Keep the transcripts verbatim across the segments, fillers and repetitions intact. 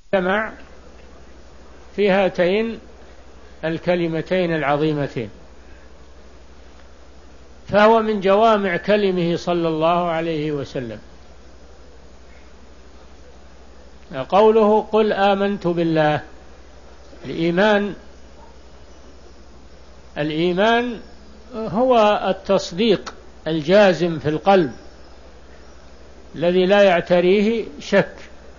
جمع في هاتين الكلمتين العظيمتين، فهو من جوامع كلمه صلى الله عليه وسلم. قوله قل آمنت بالله، الإيمان الإيمان هو التصديق الجازم في القلب الذي لا يعتريه شك.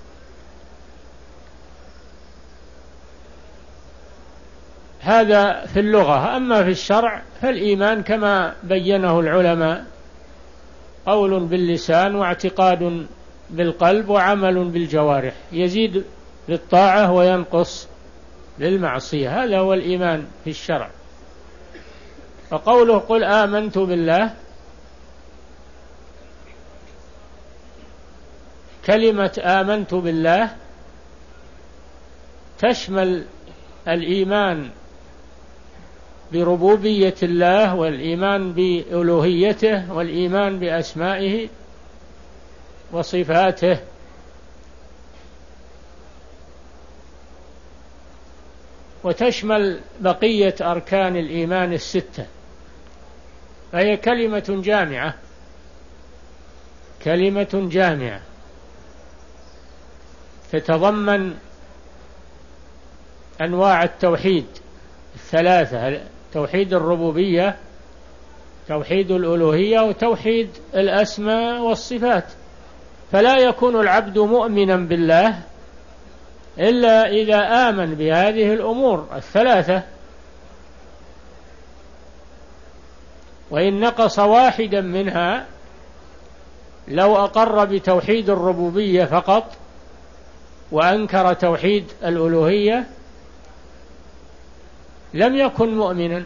هذا في اللغة. أما في الشرع فالإيمان كما بينه العلماء قول باللسان واعتقاد بالقلب وعمل بالجوارح، يزيد بالطاعة وينقص بالمعصية. هذا هو الإيمان في الشرع. فقوله قل آمنت بالله، كلمة آمنت بالله تشمل الإيمان بربوبية الله، والإيمان بألوهيته، والإيمان بأسمائه وصفاته، وتشمل بقية أركان الإيمان الستة. فهي كلمة جامعة، كلمة جامعة تتضمن أنواع التوحيد الثلاثة: توحيد الربوبية، توحيد الألوهية، وتوحيد الأسماء والصفات. فلا يكون العبد مؤمنا بالله إلا إذا آمن بهذه الأمور الثلاثة، وإن نقص واحدا منها، لو أقر بتوحيد الربوبية فقط وأنكر توحيد الألوهية لم يكن مؤمنا.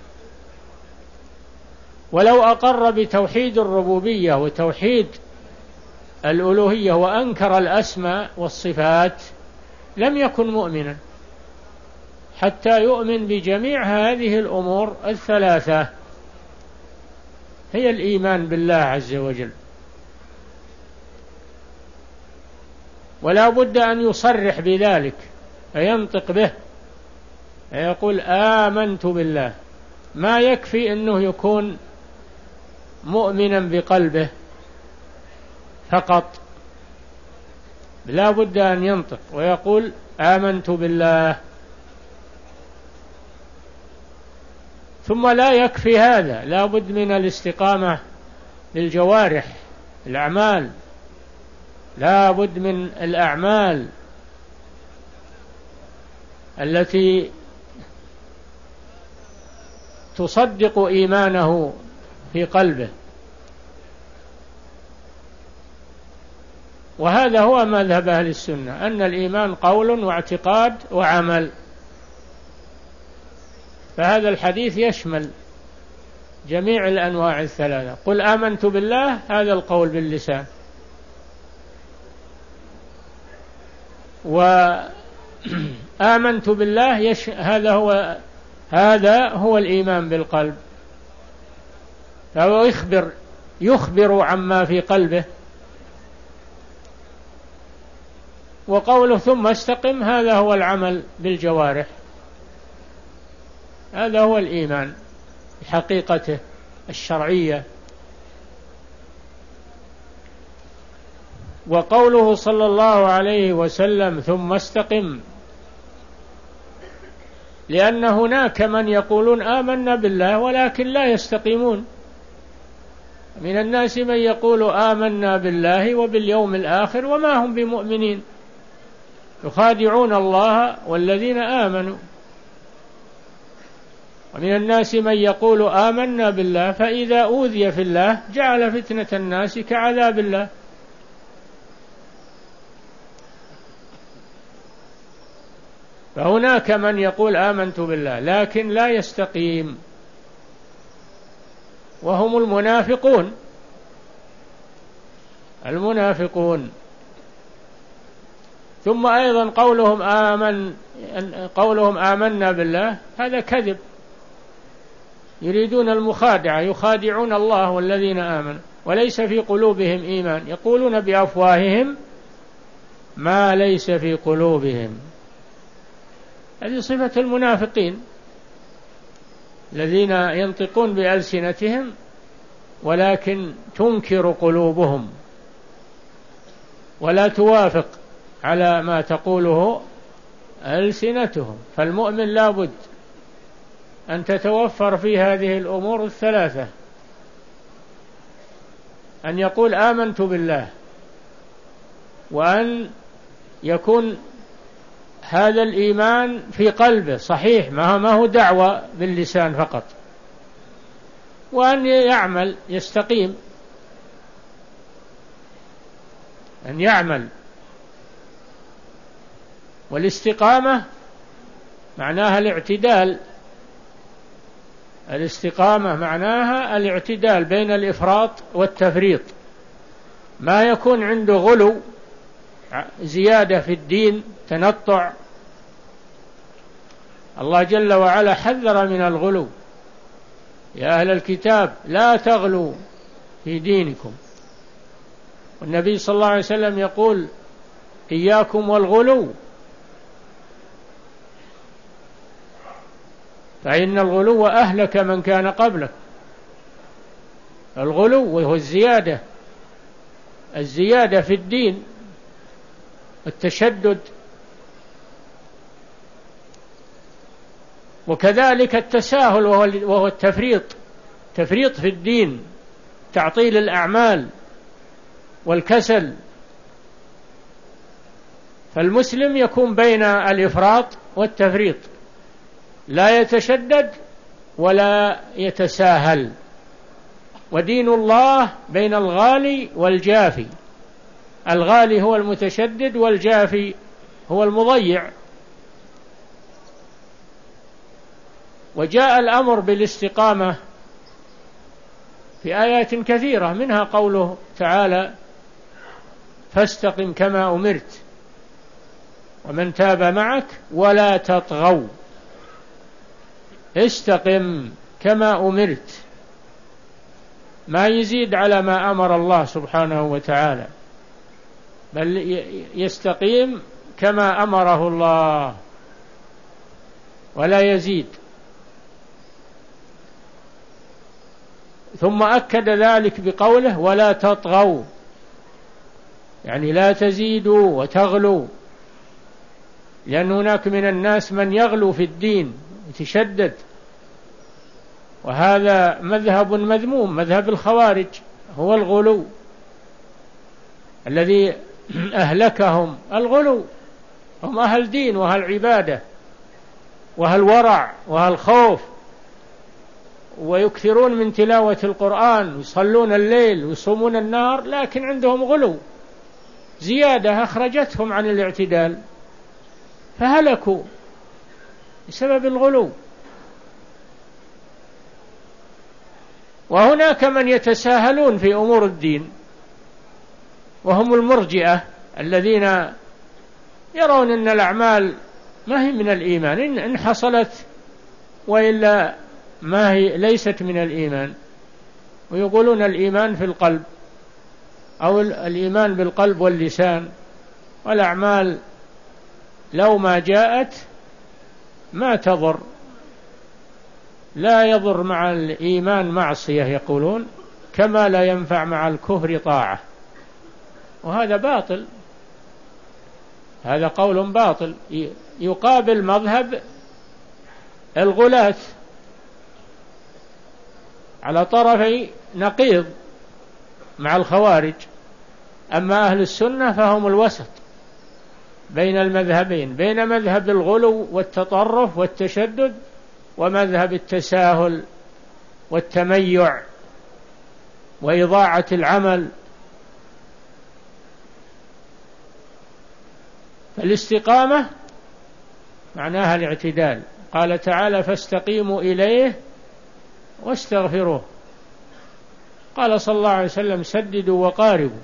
ولو أقر بتوحيد الربوبية وتوحيد الألوهية وأنكر الأسماء والصفات لم يكن مؤمنا، حتى يؤمن بجميع هذه الأمور الثلاثة. هي الإيمان بالله عز وجل. ولا بد أن يصرح بذلك، فينطق به، يقول آمنت بالله. ما يكفي أنه يكون مؤمنا بقلبه فقط، لا بد أن ينطق ويقول آمنت بالله. ثم لا يكفي هذا، لا بد من الاستقامة بالجوارح، الأعمال، لا بد من الأعمال التي تصدق إيمانه في قلبه. وهذا هو مذهب أهل السنة، أن الإيمان قول واعتقاد وعمل. فهذا الحديث يشمل جميع الأنواع الثلاثة. قل آمنت بالله، هذا القول باللسان، وآمنت بالله يش... هذا هو هذا هو الإيمان بالقلب. فهو يخبر يخبر عما في قلبه. وقوله ثم استقم، هذا هو العمل بالجوارح. هذا هو الإيمان بحقيقته الشرعية. وقوله صلى الله عليه وسلم ثم استقم، لأن هناك من يقولون آمنا بالله ولكن لا يستقيمون. من الناس من يقول آمنا بالله وباليوم الآخر وما هم بمؤمنين، يخادعون الله والذين آمنوا. ومن الناس من يقول آمنا بالله فإذا أوذي في الله جعل فتنة الناس كعذاب الله. فهناك من يقول آمنت بالله لكن لا يستقيم، وهم المنافقون المنافقون ثم أيضا قولهم آمن قولهم آمنا بالله هذا كذب، يريدون المخادعة، يخادعون الله والذين آمنوا وليس في قلوبهم إيمان، يقولون بأفواههم ما ليس في قلوبهم. هذه صفة المنافقين الذين ينطقون بألسنتهم ولكن تنكر قلوبهم ولا توافق على ما تقوله ألسنتهم. فالمؤمن لا بد أن تتوفر في هذه الأمور الثلاثة: أن يقول آمنت بالله، وأن يكون هذا الإيمان في قلبه صحيح ما هو دعوة باللسان فقط، وأن يعمل يستقيم، أن يعمل. والاستقامة معناها الاعتدال، الاستقامة معناها الاعتدال بين الإفراط والتفريط، ما يكون عنده غلو زيادة في الدين تنطع. الله جل وعلا حذر من الغلو: يا أهل الكتاب لا تغلوا في دينكم. والنبي صلى الله عليه وسلم يقول: إياكم والغلو، فإن الغلو أهلك من كان قبلك. الغلو وهو الزيادة، الزيادة في الدين، التشدد. وكذلك التساهل وهو التفريط، تفريط في الدين، تعطيل الأعمال والكسل. فالمسلم يكون بين الإفراط والتفريط، لا يتشدد ولا يتساهل. ودين الله بين الغالي والجافي، الغالي هو المتشدد والجافي هو المضيع. وجاء الأمر بالاستقامة في آيات كثيرة، منها قوله تعالى: فاستقم كما أمرت ومن تاب معك ولا تطغوا. استقم كما أمرت، ما يزيد على ما أمر الله سبحانه وتعالى، بل يستقيم كما أمره الله ولا يزيد. ثم أكد ذلك بقوله: ولا تطغوا، يعني لا تزيدوا وتغلوا، لأن هناك من الناس من يغلو في الدين يتشدد، وهذا مذهب مذموم، مذهب الخوارج هو الغلو الذي أهلكهم. الغلو هم أهل دين وأهل عبادة وأهل ورع وأهل خوف، ويكثرون من تلاوة القرآن ويصلون الليل ويصومون النهار، لكن عندهم غلو زيادة أخرجتهم عن الاعتدال فهلكوا بسبب الغلو. وهناك من يتساهلون في أمور الدين، وهم المرجئة الذين يرون أن الأعمال ما هي من الإيمان، إن حصلت وإلا ما هي ليست من الإيمان، ويقولون الإيمان في القلب أو الإيمان بالقلب واللسان، والأعمال لو ما جاءت ما تضر، لا يضر مع الإيمان معصية يقولون، كما لا ينفع مع الكفر طاعة. وهذا باطل، هذا قول باطل يقابل مذهب الغلاة على طرفي نقيض مع الخوارج. أما أهل السنة فهم الوسط بين المذهبين، بين مذهب الغلو والتطرف والتشدد ومذهب التساهل والتميع وإضاعة العمل. فالاستقامة معناها الاعتدال. قال تعالى: فاستقيموا إليه واستغفروه. قال صلى الله عليه وسلم: سددوا وقاربوا.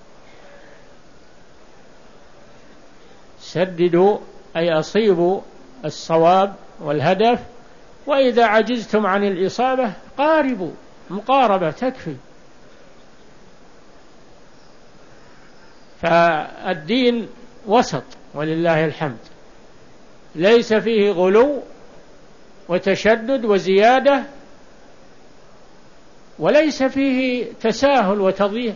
سددوا أي أصيبوا الصواب والهدف، وإذا عجزتم عن الإصابة قاربوا، مقاربة تكفي. فالدين وسط ولله الحمد، ليس فيه غلو وتشدد وزيادة، وليس فيه تساهل وتضييع.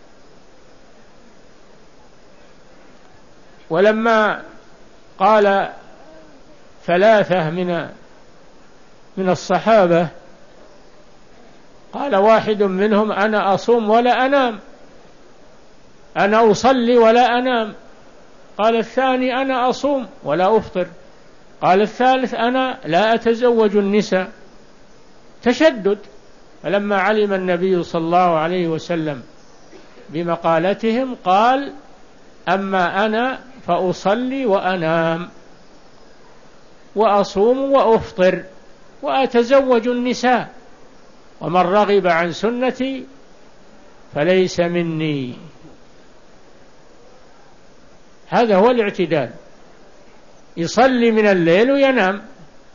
ولما قال ثلاثة من من الصحابة، قال واحد منهم: أنا أصوم ولا أنام، أنا أصلي ولا أنام. قال الثاني: أنا أصوم ولا أفطر. قال الثالث: أنا لا أتزوج النساء. تشدد. فلما علم النبي صلى الله عليه وسلم بمقالتهم قال: أما أنا فأصلي وأنام وأصوم وأفطر وأتزوج النساء، ومن رغب عن سنتي فليس مني. هذا هو الاعتدال. يصلي من الليل وينام،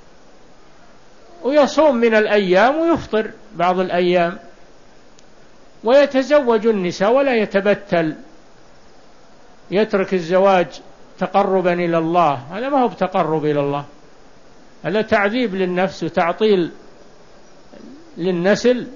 ويصوم من الأيام ويفطر بعض الأيام، ويتزوج النساء ولا يتبتل، يترك الزواج تقربا إلى الله. هذا ما هو بتقرب إلى الله، هذا تعذيب للنفس وتعطيل للنسل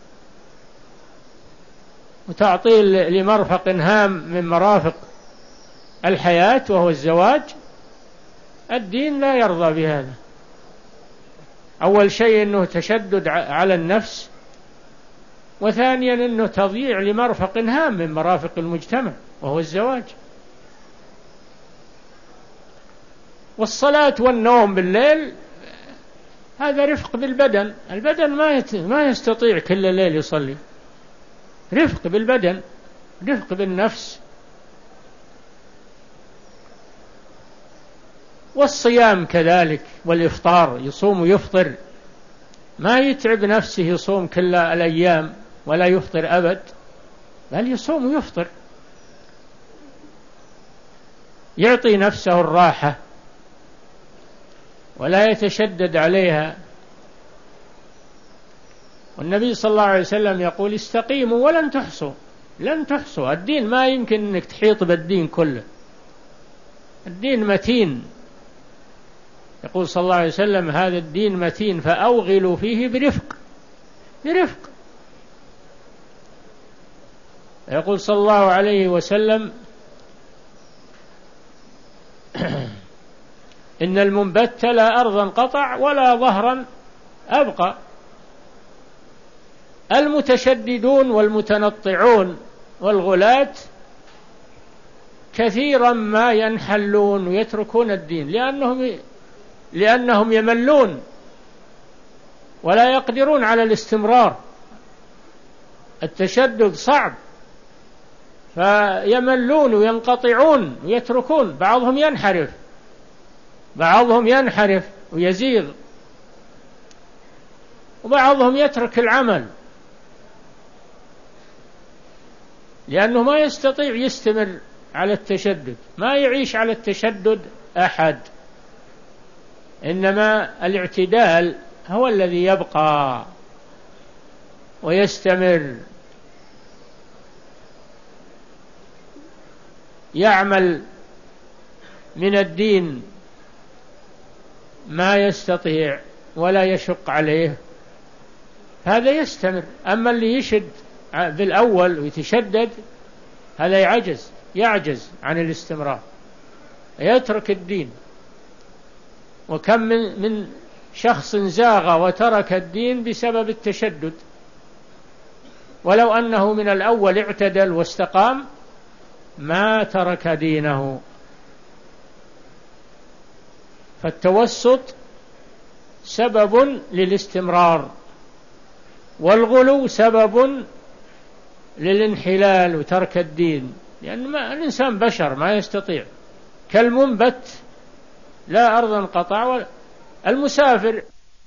وتعطيل لمرفق هام من مرافق الحياة وهو الزواج. الدين لا يرضى بهذا. أول شيء أنه تشدد على النفس، وثانيا أنه تضييع لمرفق هام من مرافق المجتمع وهو الزواج. والصلاة والنوم بالليل هذا رفق بالبدن. البدن ما ما يستطيع كل ليل يصلي. رفق بالبدن، رفق بالنفس. والصيام كذلك، والإفطار، يصوم ويفطر، ما يتعب نفسه يصوم كل الأيام ولا يفطر أبد، بل يصوم ويفطر، يعطي نفسه الراحة ولا يتشدد عليها. والنبي صلى الله عليه وسلم يقول: استقيموا ولن تحصوا. لن تحصوا. الدين ما يمكن أنك تحيط بالدين كله. الدين متين. يقول صلى الله عليه وسلم: هذا الدين متين فأوغلوا فيه برفق. برفق. يقول صلى الله عليه وسلم: إن المنبت لا أرضا قطع ولا ظهرا أبقى. المتشددون والمتنطعون والغلاة كثيرا ما ينحلون ويتركون الدين، لأنهم لأنهم يملون ولا يقدرون على الاستمرار. التشدد صعب، فيملون وينقطعون ويتركون. بعضهم ينحرف بعضهم ينحرف ويزيغ، وبعضهم يترك العمل لأنه ما يستطيع يستمر على التشدد. ما يعيش على التشدد أحد، إنما الاعتدال هو الذي يبقى ويستمر، يعمل من الدين ما يستطيع ولا يشق عليه، هذا يستمر. أما اللي يشد بالأول ويتشدد هذا يعجز يعجز عن الاستمرار، يترك الدين. وكم من من شخص زاغ وترك الدين بسبب التشدد، ولو أنه من الأول اعتدل واستقام ما ترك دينه. فالتوسط سبب للاستمرار، والغلو سبب للانحلال وترك الدين، لأن ما الإنسان بشر ما يستطيع. كالمنبت لا أرضا قطع. ولا المسافر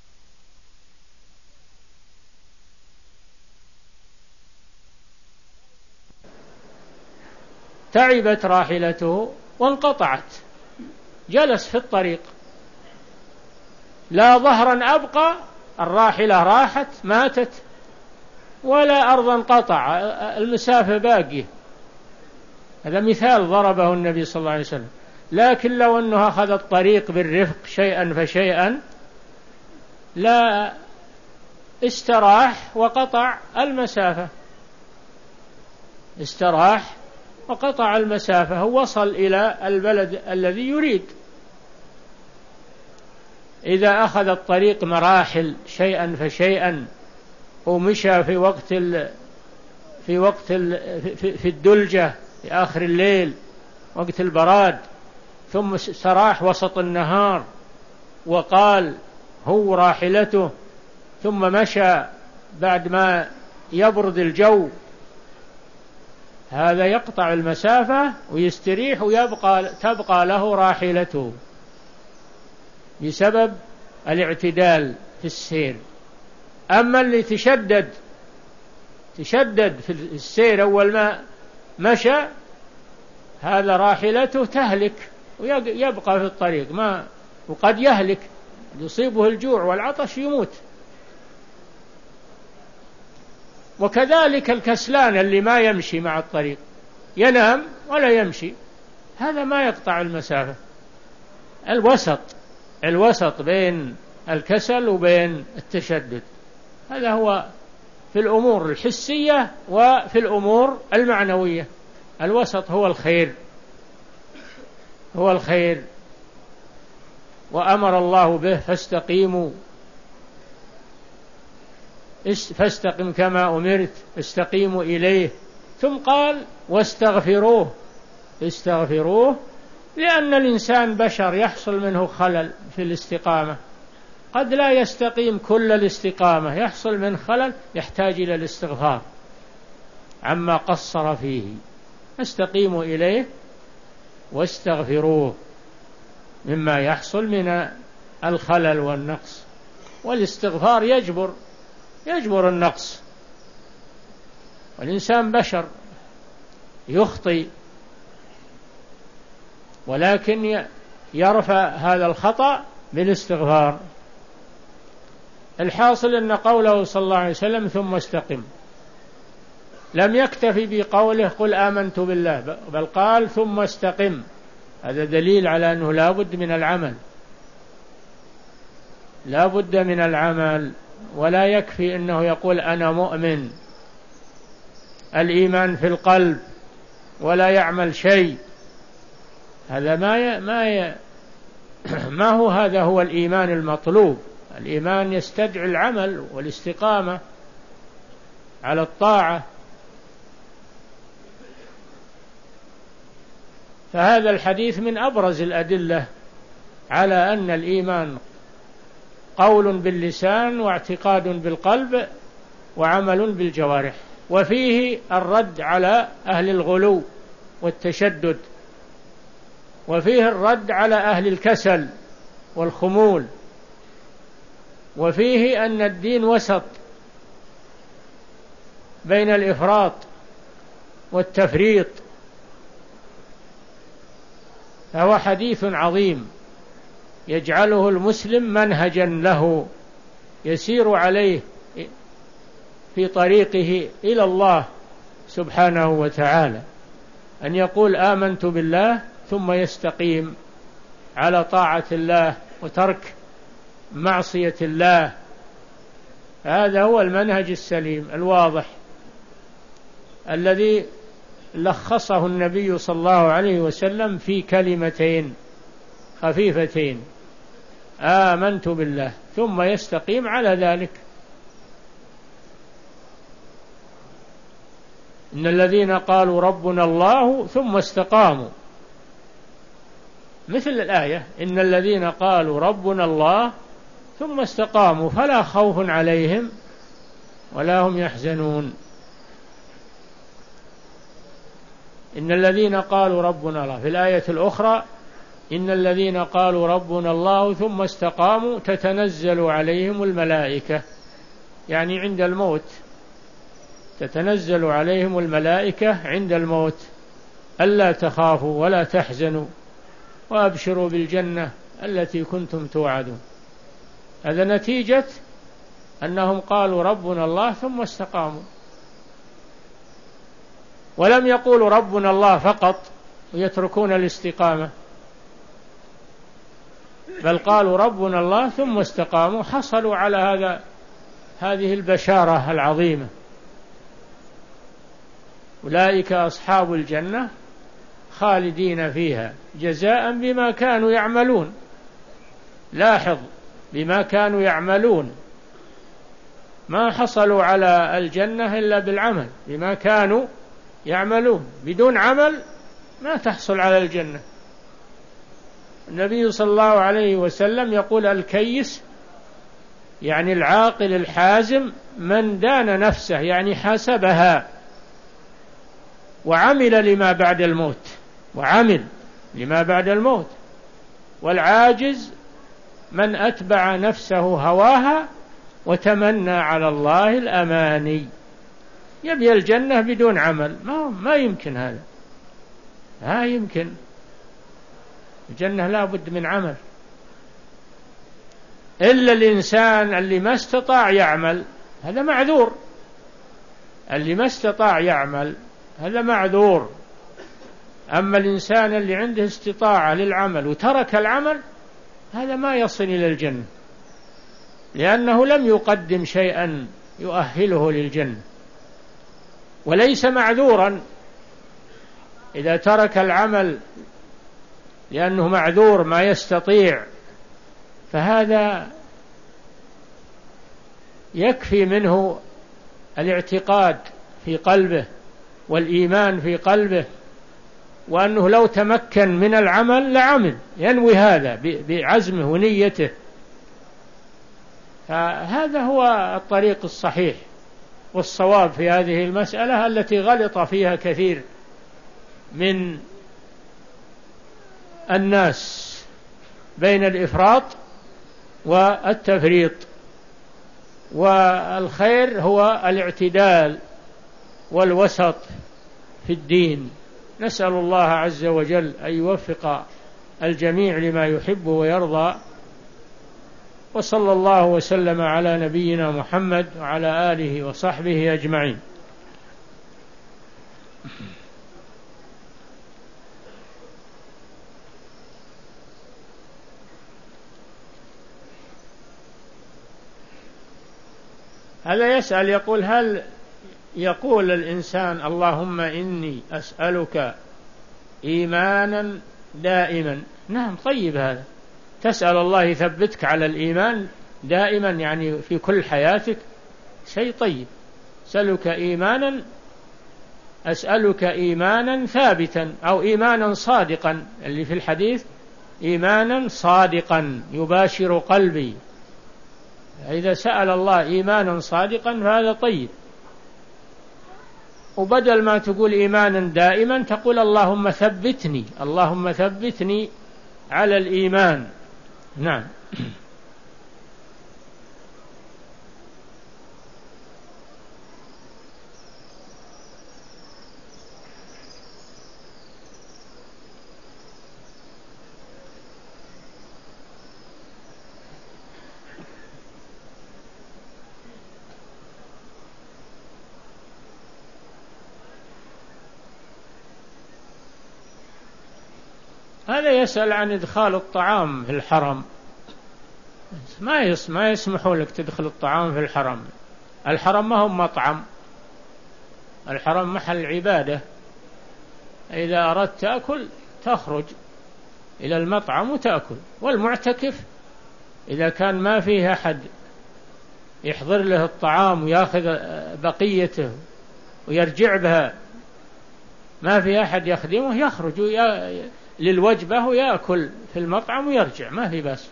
تعبت راحلته وانقطعت، جلس في الطريق، لا ظهرا أبقى، الراحلة راحت ماتت، ولا أرضا قطع، المسافة باقية. هذا مثال ضربه النبي صلى الله عليه وسلم. لكن لو أنه أخذ الطريق بالرفق شيئا فشيئا لا استراح وقطع المسافة، استراح وقطع المسافة ووصل إلى البلد الذي يريد. إذا أخذ الطريق مراحل شيئا فشيئا ومشى في وقت ال في وقت ال في الدلجة في آخر الليل وقت البراد، ثم استراح وسط النهار وقال هو راحلته، ثم مشى بعد ما يبرد الجو، هذا يقطع المسافة ويستريح ويبقى تبقى له راحلته بسبب الاعتدال في السير. أما اللي تشدد تشدد في السير أول ما مشى هذا راحلته تهلك ويبقى في الطريق ما وقد يهلك، يصيبه الجوع والعطش يموت. وكذلك الكسلان اللي ما يمشي مع الطريق، ينام ولا يمشي، هذا ما يقطع المسافة. الوسط الوسط بين الكسل وبين التشدد، هذا هو في الأمور الحسية وفي الأمور المعنوية. الوسط هو الخير، هو الخير، وأمر الله به فاستقيموا فاستقم كما أمرت استقيموا إليه. ثم قال واستغفروه، استغفروه، لأن الإنسان بشر يحصل منه خلل في الاستقامة، قد لا يستقيم كل الاستقامة، يحصل من خلل يحتاج إلى الاستغفار عما قصر فيه. استقيموا إليه واستغفروه مما يحصل من الخلل والنقص، والاستغفار يجبر يجبر النقص، والإنسان بشر يخطئ، ولكن يرفع هذا الخطأ بالاستغفار. الحاصل أن قوله صلى الله عليه وسلم ثم استقم لم يكتفي بقوله قل آمنت بالله، بل قال ثم استقم. هذا دليل على أنه لا بد من العمل، لا بد من العمل، ولا يكفي أنه يقول أنا مؤمن، الإيمان في القلب، ولا يعمل شيء. هذا ما ي... ما ي... ما هو هذا هو الإيمان المطلوب. الإيمان يستدعي العمل والاستقامة على الطاعة. فهذا الحديث من أبرز الأدلة على أن الإيمان قول باللسان واعتقاد بالقلب وعمل بالجوارح، وفيه الرد على أهل الغلو والتشدد، وفيه الرد على أهل الكسل والخمول، وفيه أن الدين وسط بين الإفراط والتفريط. فهو حديث عظيم يجعله المسلم منهجا له يسير عليه في طريقه إلى الله سبحانه وتعالى، أن يقول آمنت بالله ثم يستقيم على طاعة الله وترك معصية الله. هذا هو المنهج السليم الواضح الذي لخصه النبي صلى الله عليه وسلم في كلمتين خفيفتين: آمنت بالله، ثم يستقيم على ذلك. إن الذين قالوا ربنا الله ثم استقاموا، مثل الآية إن الذين قالوا ربنا الله ثم استقاموا فلا خوف عليهم ولا هم يحزنون. إن الذين قالوا ربنا الله، في الآية الأخرى إن الذين قالوا ربنا الله ثم استقاموا تتنزل عليهم الملائكة، يعني عند الموت تتنزل عليهم الملائكة عند الموت ألا تخافوا ولا تحزنوا وأبشروا بالجنة التي كنتم توعدون. هذا نتيجة أنهم قالوا ربنا الله ثم استقاموا. ولم يقولوا ربنا الله فقط ويتركون الاستقامة، بل قالوا ربنا الله ثم استقاموا، حصلوا على هذا هذه البشارة العظيمة. أولئك أصحاب الجنة خالدين فيها جزاء بما كانوا يعملون. لاحظ، بما كانوا يعملون، ما حصلوا على الجنة إلا بالعمل، بما كانوا يعملون. بدون عمل ما تحصل على الجنة. النبي صلى الله عليه وسلم يقول الكيس يعني العاقل الحازم من دان نفسه، يعني حاسبها وعمل لما بعد الموت، وعمل لما بعد الموت. والعاجز من أتبع نفسه هواها وتمنى على الله الأماني. يبي الجنة بدون عمل، ما, ما يمكن هذا، لا يمكن. الجنة لا بد من عمل. إلا الإنسان اللي ما استطاع يعمل هذا معذور، اللي ما استطاع يعمل هذا معذور. أما الإنسان اللي عنده استطاعة للعمل وترك العمل هذا ما يصل إلى الجنة، لأنه لم يقدم شيئا يؤهله للجنة، وليس معذورا إذا ترك العمل لأنه معذور ما يستطيع، فهذا يكفي منه الاعتقاد في قلبه والإيمان في قلبه، وأنه لو تمكن من العمل لعمل، ينوي هذا بعزمه ونيته. فهذا هو الطريق الصحيح والصواب في هذه المسألة التي غلط فيها كثير من الناس بين الإفراط والتفريط. والخير هو الاعتدال والوسط في الدين. نسأل الله عز وجل أن يوفق الجميع لما يحب ويرضى، وصلى الله وسلم على نبينا محمد وعلى آله وصحبه أجمعين. هذا يسأل يقول هل يقول الإنسان اللهم إني أسألك إيمانا دائما؟ نعم، طيب، هذا تسأل الله يثبتك على الإيمان دائما، يعني في كل حياتك، شيء طيب. أسألك إيمانا أسألك إيمانا ثابتا أو إيمانا صادقا، اللي في الحديث إيمانا صادقا يباشر قلبي. إذا سأل الله إيمانا صادقا فهذا طيب. وبدل ما تقول إيمانا دائما تقول اللهم ثبتني اللهم ثبتني على الإيمان. نعم. هذا يسأل عن إدخال الطعام في الحرم. ما يس ما يسمحوا لك تدخل الطعام في الحرم. الحرم ما هو مطعم، الحرم محل عبادة. إذا أردت تأكل تخرج إلى المطعم وتأكل. والمعتكف إذا كان ما فيه أحد يحضر له الطعام ويأخذ بقيته ويرجع بها، ما في أحد يخدمه، يخرج للوجبة ويأكل في المطعم ويرجع، ما في بس.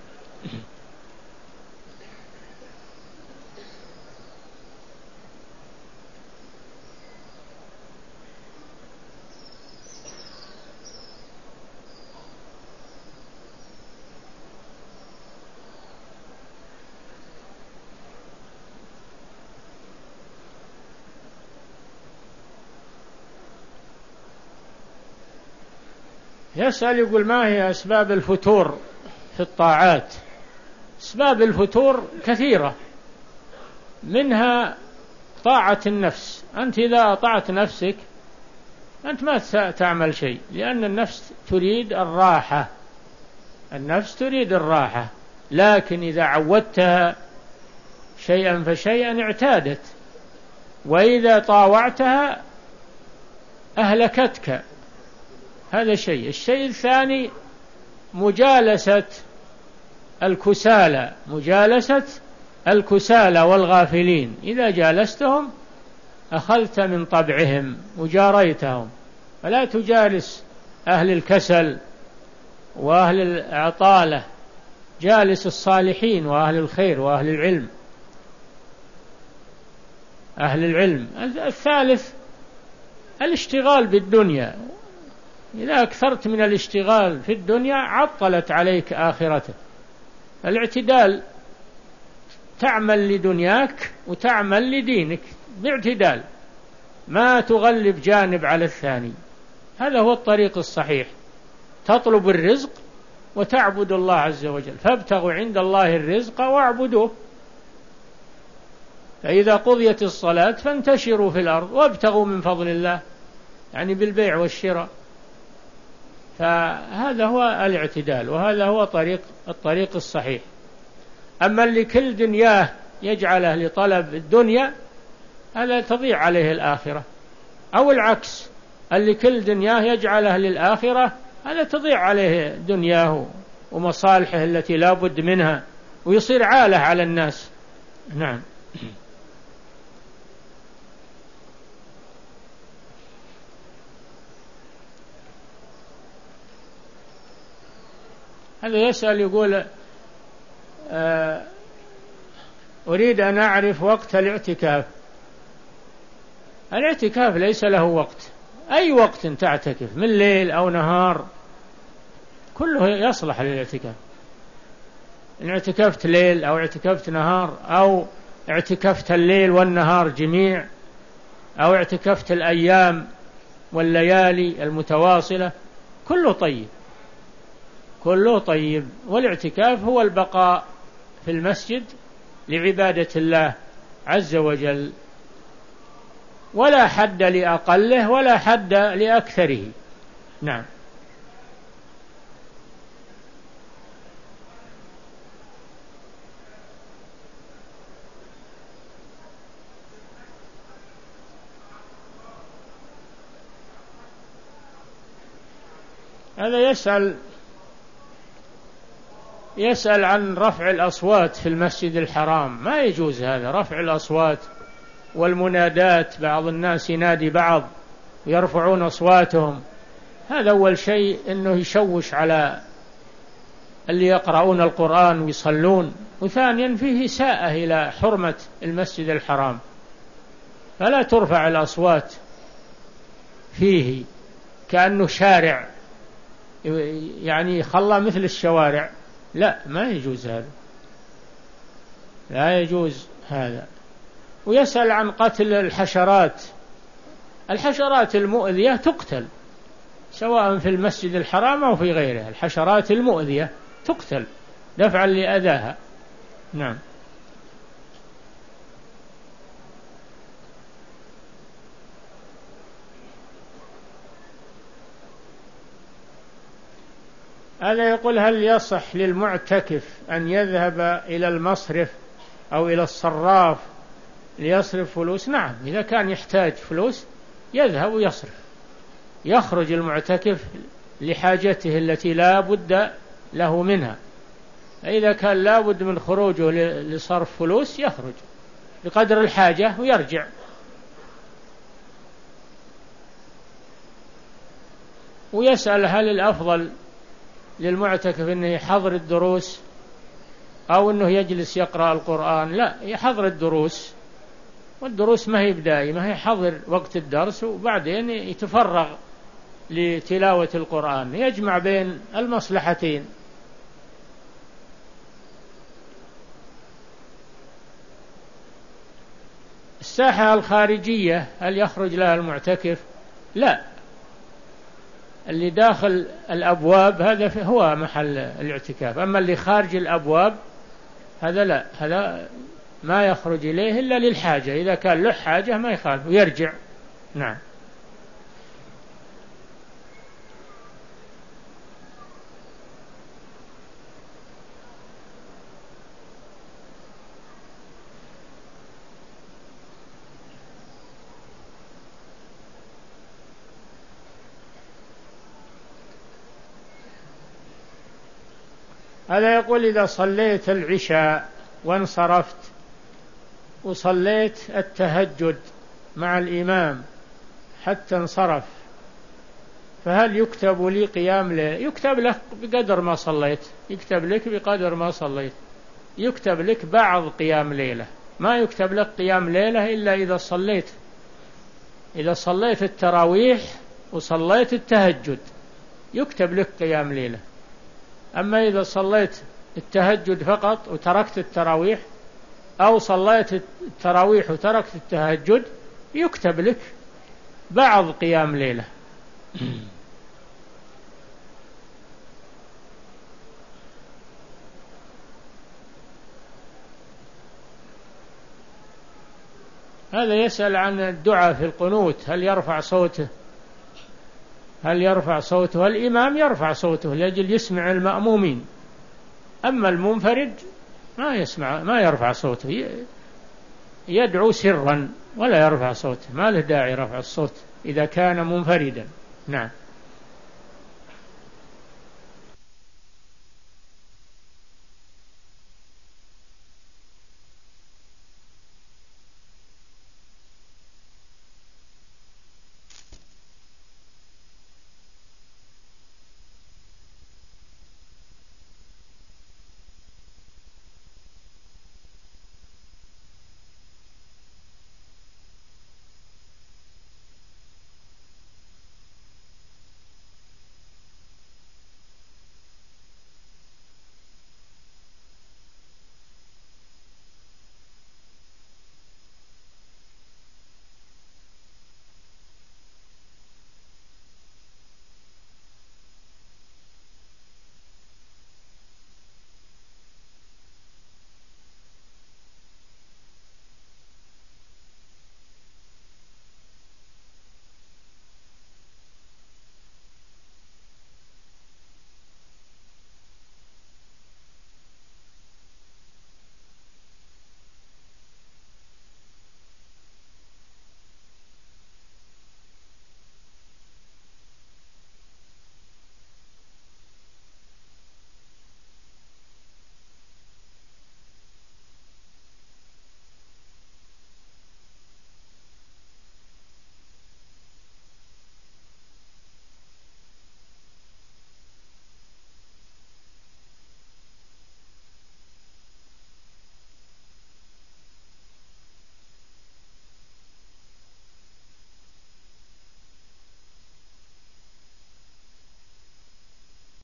يسأل يقول ما هي أسباب الفتور في الطاعات؟ أسباب الفتور كثيرة، منها طاعة النفس. أنت إذا أطعت نفسك أنت ما تعمل شيء، لأن النفس تريد الراحة، النفس تريد الراحة، لكن إذا عودتها شيئا فشيئا اعتادت، وإذا طاوعتها أهلكتك. هذا شيء. الشيء الثاني مجالسة الكسالى، مجالسة الكسالى والغافلين، إذا جالستهم أخذت من طبعهم وجاريتهم، فلا تجالس أهل الكسل وأهل العطالة، جالس الصالحين وأهل الخير وأهل العلم، أهل العلم. الثالث الاشتغال بالدنيا، إذا أكثرت من الاشتغال في الدنيا عطلت عليك آخرتك. الاعتدال، تعمل لدنياك وتعمل لدينك باعتدال، ما تغلب جانب على الثاني. هذا هو الطريق الصحيح، تطلب الرزق وتعبد الله عز وجل، فابتغوا عند الله الرزق واعبدوه. فإذا قضيت الصلاة فانتشروا في الأرض وابتغوا من فضل الله، يعني بالبيع والشراء. فهذا هو الاعتدال، وهذا هو طريق الطريق الصحيح. أما اللي كل دنياه يجعله لطلب الدنيا، هذا تضيع عليه الآخرة. أو العكس، اللي كل دنياه يجعله للآخرة، هذا تضيع عليه دنياه ومصالحه التي لا بد منها، ويصير عالة على الناس. نعم. هذا يسأل يقول أريد أن أعرف وقت الاعتكاف. الاعتكاف ليس له وقت، أي وقت تعتكف من ليل أو نهار كله يصلح للاعتكاف. إن اعتكفت ليل أو اعتكفت نهار، أو اعتكفت الليل والنهار جميع، أو اعتكفت الأيام والليالي المتواصلة، كله طيب، كله طيب. والاعتكاف هو البقاء في المسجد لعبادة الله عز وجل، ولا حد لأقله ولا حد لأكثره. نعم. هذا يسأل يسأل عن رفع الأصوات في المسجد الحرام. ما يجوز هذا، رفع الأصوات والمنادات، بعض الناس ينادي بعض ويرفعون أصواتهم. هذا أول شيء أنه يشوش على اللي يقرؤون القرآن ويصلون، وثانيا فيه إساءة إلى حرمة المسجد الحرام، فلا ترفع الأصوات فيه كأنه شارع، يعني خلى مثل الشوارع. لا، ما يجوز هذا، لا يجوز هذا. ويسأل عن قتل الحشرات. الحشرات المؤذية تقتل، سواء في المسجد الحرام أو في غيره. الحشرات المؤذية تقتل دفعا لأذاها. نعم. هذا يقول هل يصح للمعتكف أن يذهب إلى المصرف أو إلى الصراف ليصرف فلوس؟ نعم، إذا كان يحتاج فلوس يذهب ويصرف. يخرج المعتكف لحاجته التي لا بد له منها، إذا كان لا بد من خروجه لصرف فلوس يخرج بقدر الحاجة ويرجع. ويسأل هل الأفضل للمعتكف أنه يحضر الدروس أو أنه يجلس يقرأ القرآن؟ لا، يحضر الدروس، والدروس ما هي بدائمة، هي حضر وقت الدرس وبعدين يتفرغ لتلاوة القرآن، يجمع بين المصلحتين. الساحة الخارجية هل يخرج لها المعتكف؟ لا، اللي داخل الأبواب هذا هو محل الاعتكاف، أما اللي خارج الأبواب هذا لا، هذا ما يخرج إليه إلا للحاجة، إذا كان له حاجة ما يخالف ويرجع. نعم. هذا يقول إذا صليت العشاء وانصرفت وصليت التهجد مع الإمام حتى انصرف، فهل يكتب لي قيام ليل؟ يكتب لك بقدر ما صليت، يكتب لك بقدر ما صليت، يكتب لك بعض قيام ليلة، ما يكتب لك قيام ليلة إلا إذا صليت إذا صليت التراويح وصليت التهجد يكتب لك قيام ليلة. أما إذا صليت التهجد فقط وتركت التراويح، أو صليت التراويح وتركت التهجد، يكتب لك بعض قيام ليلة. هذا يسأل عن الدعاء في القنوت، هل يرفع صوته هل يرفع صوته الإمام يرفع صوته لأجل يسمع المأمومين، أما المنفرد ما يسمع ما يرفع صوته، يدعو سرا ولا يرفع صوته، ما له داعي رفع الصوت إذا كان منفردا. نعم.